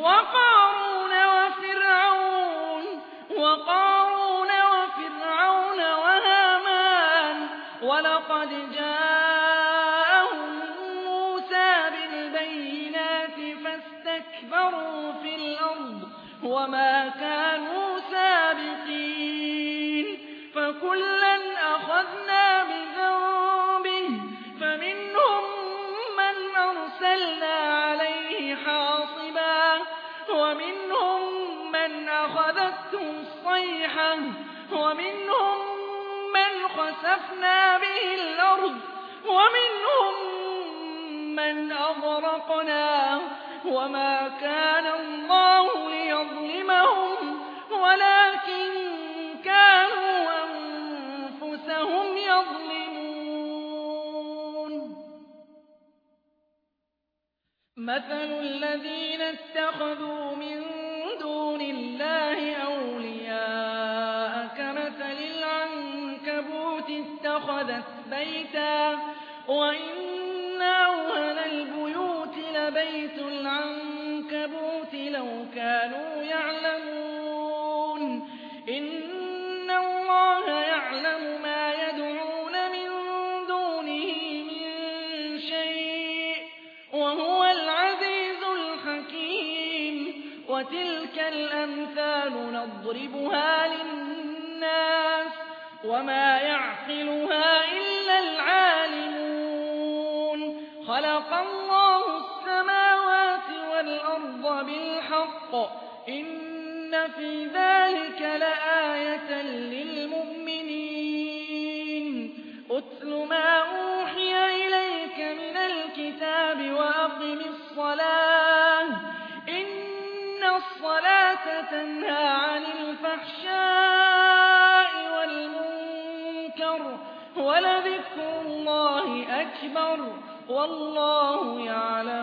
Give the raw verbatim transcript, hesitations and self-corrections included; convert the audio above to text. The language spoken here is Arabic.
وقارون وفرعون وقارون وفرعون وهامان ولقد جاءهم موسى بالبينات فاستكبروا في الأرض وما كانوا سابقين فكلا أخذنا بذنبه فمنهم من أرسلنا عليه حاصبا ومنهم من أخذته الصيحة ومنهم من خسفنا به الأرض ومنهم من أغرقنا وما كان الله ليظلمهم ولكن كانوا أنفسهم يظلمون مثل الذين اتخذوا من دون الله أولياء كمثل العنكبوت اتخذت بيتا وإن أوهن البيوت لبيت العنكبوت لو كانوا يعلمون إن الله يعلم ما يدعون من دونه من شيء وهو العزيز الحكيم وتلك الأمثال نضربها للناس وما يعقلها إلا العالمون خلق الله السماوات والأرض بالحق إن في ذلك لآية للمؤمنين أتل ما أوحي إليك من الكتاب وأقم الصلاة إن الصلاة تنهى عن الفحشاء والمنكر ولذكر الله أكبر والله يعلم